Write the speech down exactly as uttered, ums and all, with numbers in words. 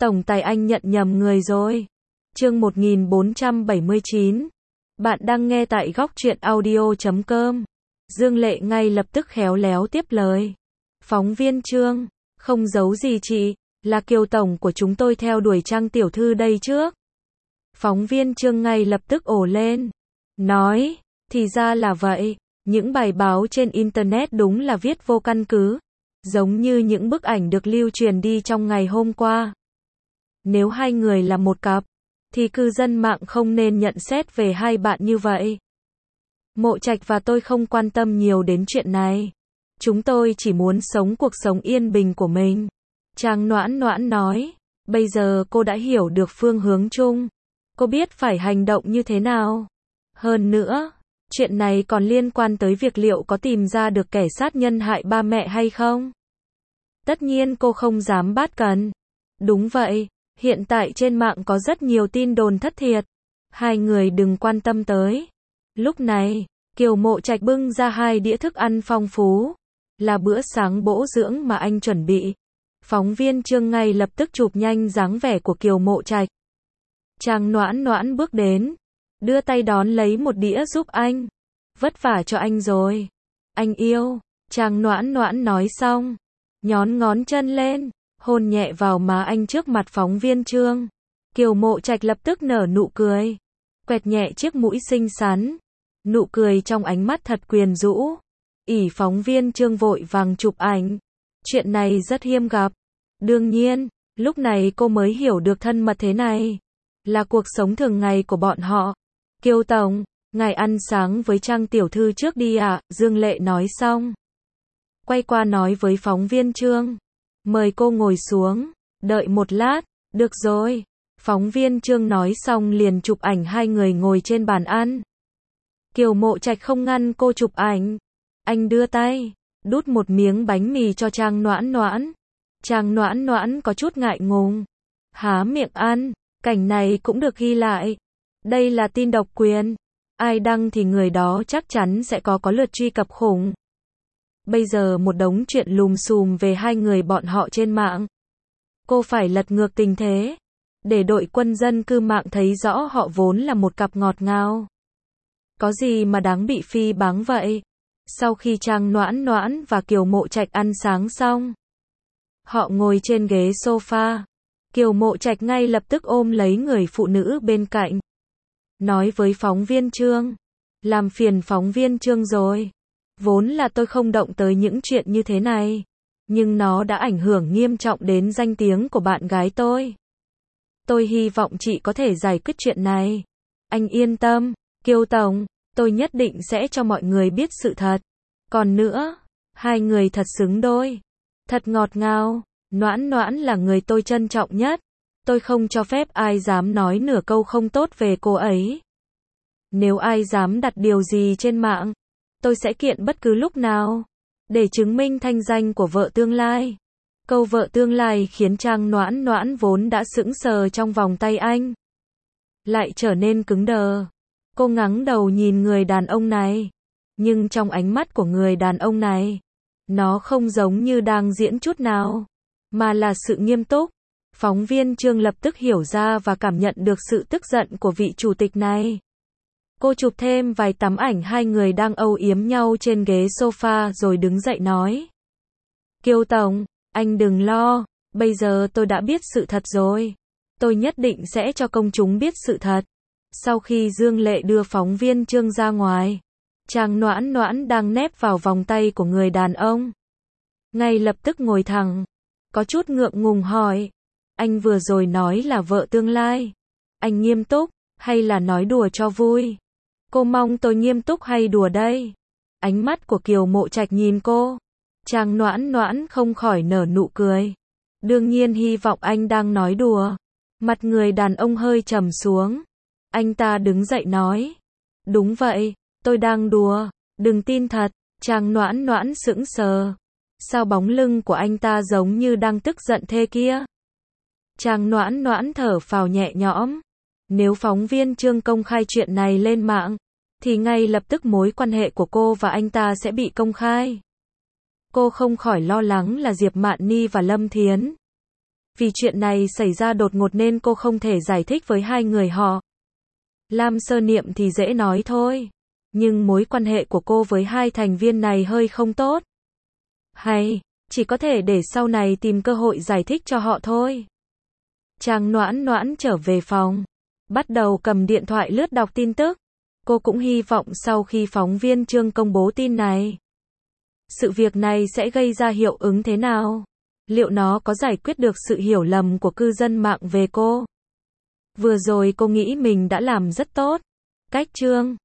Tổng tài anh nhận nhầm người rồi. Chương một nghìn bốn trăm bảy mươi chín. Bạn đang nghe tại góc truyện audio chấm com. Dương Lệ ngay lập tức khéo léo tiếp lời. Phóng viên Trương, không giấu gì chị, là Kiều tổng của chúng tôi theo đuổi Trang tiểu thư đây trước. Phóng viên Trương ngay lập tức ồ lên. Nói, thì ra là vậy, những bài báo trên Internet đúng là viết vô căn cứ. Giống như những bức ảnh được lưu truyền đi trong ngày hôm qua. Nếu hai người là một cặp, thì cư dân mạng không nên nhận xét về hai bạn như vậy. Mộ Trạch và tôi không quan tâm nhiều đến chuyện này. Chúng tôi chỉ muốn sống cuộc sống yên bình của mình. Trang Noãn Noãn nói, bây giờ cô đã hiểu được phương hướng chung. Cô biết phải hành động như thế nào. Hơn nữa, chuyện này còn liên quan tới việc liệu có tìm ra được kẻ sát nhân hại ba mẹ hay không. Tất nhiên cô không dám bát cần. Đúng vậy, hiện tại trên mạng có rất nhiều tin đồn thất thiệt. Hai người đừng quan tâm tới. Lúc này, Kiều Mộ Trạch bưng ra hai đĩa thức ăn phong phú. Là bữa sáng bổ dưỡng mà anh chuẩn bị. Phóng viên Trương ngay lập tức chụp nhanh dáng vẻ của Kiều Mộ Trạch. Trang Noãn Noãn bước đến, đưa tay đón lấy một đĩa giúp anh. Vất vả cho anh rồi. Anh yêu. Trang Noãn Noãn nói xong, nhón ngón chân lên, hôn nhẹ vào má anh trước mặt phóng viên Trương. Kiều Mộ Trạch lập tức nở nụ cười, quẹt nhẹ chiếc mũi xinh xắn. Nụ cười trong ánh mắt thật quyến rũ. Ỷ phóng viên Trương vội vàng chụp ảnh. Chuyện này rất hiếm gặp. Đương nhiên, lúc này cô mới hiểu được thân mật thế này là cuộc sống thường ngày của bọn họ. Kiều tổng, ngài ăn sáng với Trang tiểu thư trước đi ạ, à? Dương Lệ nói xong, quay qua nói với phóng viên Trương, mời cô ngồi xuống, đợi một lát. Được rồi. Phóng viên Trương nói xong liền chụp ảnh hai người ngồi trên bàn ăn. Kiều Mộ Trạch không ngăn cô chụp ảnh. Anh đưa tay, đút một miếng bánh mì cho Trang Noãn Noãn. Trang Noãn Noãn có chút ngại ngùng, há miệng ăn. Cảnh này cũng được ghi lại. Đây là tin độc quyền. Ai đăng thì người đó chắc chắn sẽ có có lượt truy cập khủng. Bây giờ một đống chuyện lùm xùm về hai người bọn họ trên mạng. Cô phải lật ngược tình thế, để đội quân dân cư mạng thấy rõ họ vốn là một cặp ngọt ngào. Có gì mà đáng bị phi báng vậy? Sau khi Trang Noãn Noãn và Kiều Mộ Trạch ăn sáng xong, họ ngồi trên ghế sofa. Kiều Mộ Trạch ngay lập tức ôm lấy người phụ nữ bên cạnh. Nói với phóng viên Trương, làm phiền phóng viên Trương rồi. Vốn là tôi không động tới những chuyện như thế này, nhưng nó đã ảnh hưởng nghiêm trọng đến danh tiếng của bạn gái tôi. Tôi hy vọng chị có thể giải quyết chuyện này. Anh yên tâm, Kiều tổng, tôi nhất định sẽ cho mọi người biết sự thật. Còn nữa, hai người thật xứng đôi, thật ngọt ngào. Noãn Noãn là người tôi trân trọng nhất. Tôi không cho phép ai dám nói nửa câu không tốt về cô ấy. Nếu ai dám đặt điều gì trên mạng, tôi sẽ kiện bất cứ lúc nào, để chứng minh thanh danh của vợ tương lai. Câu vợ tương lai khiến Trang Noãn Noãn vốn đã sững sờ trong vòng tay anh, lại trở nên cứng đờ. Cô ngẩng đầu nhìn người đàn ông này, nhưng trong ánh mắt của người đàn ông này, nó không giống như đang diễn chút nào, mà là sự nghiêm túc. Phóng viên Trương lập tức hiểu ra và cảm nhận được sự tức giận của vị chủ tịch này. Cô chụp thêm vài tấm ảnh hai người đang âu yếm nhau trên ghế sofa rồi đứng dậy nói. Kiều tổng, anh đừng lo, bây giờ tôi đã biết sự thật rồi. Tôi nhất định sẽ cho công chúng biết sự thật. Sau khi Dương Lệ đưa phóng viên Trương ra ngoài, Trang Noãn Noãn đang nép vào vòng tay của người đàn ông. Ngay lập tức ngồi thẳng, có chút ngượng ngùng hỏi. Anh vừa rồi nói là vợ tương lai. Anh nghiêm túc, hay là nói đùa cho vui? Cô mong tôi nghiêm túc hay đùa đây? Ánh mắt của Kiều Mộ Trạch nhìn cô. Trang Noãn Noãn không khỏi nở nụ cười. Đương nhiên hy vọng anh đang nói đùa. Mặt người đàn ông hơi trầm xuống. Anh ta đứng dậy nói. Đúng vậy, tôi đang đùa, đừng tin thật. Trang Noãn Noãn sững sờ. Sao bóng lưng của anh ta giống như đang tức giận thế kia? Trang Noãn Noãn thở phào nhẹ nhõm. Nếu phóng viên Trương công khai chuyện này lên mạng, thì ngay lập tức mối quan hệ của cô và anh ta sẽ bị công khai. Cô không khỏi lo lắng là Diệp Mạn Ni và Lâm Thiến Vì chuyện này xảy ra đột ngột nên cô không thể giải thích với hai người họ. Lam Sơ Niệm thì dễ nói thôi. Nhưng mối quan hệ của cô với hai thành viên này hơi không tốt. Hay, chỉ có thể để sau này tìm cơ hội giải thích cho họ thôi. Trang Noãn Noãn trở về phòng. Bắt đầu cầm điện thoại lướt đọc tin tức. Cô cũng hy vọng sau khi phóng viên Trương công bố tin này, sự việc này sẽ gây ra hiệu ứng thế nào? Liệu nó có giải quyết được sự hiểu lầm của cư dân mạng về cô? Vừa rồi cô nghĩ mình đã làm rất tốt. Cách Trương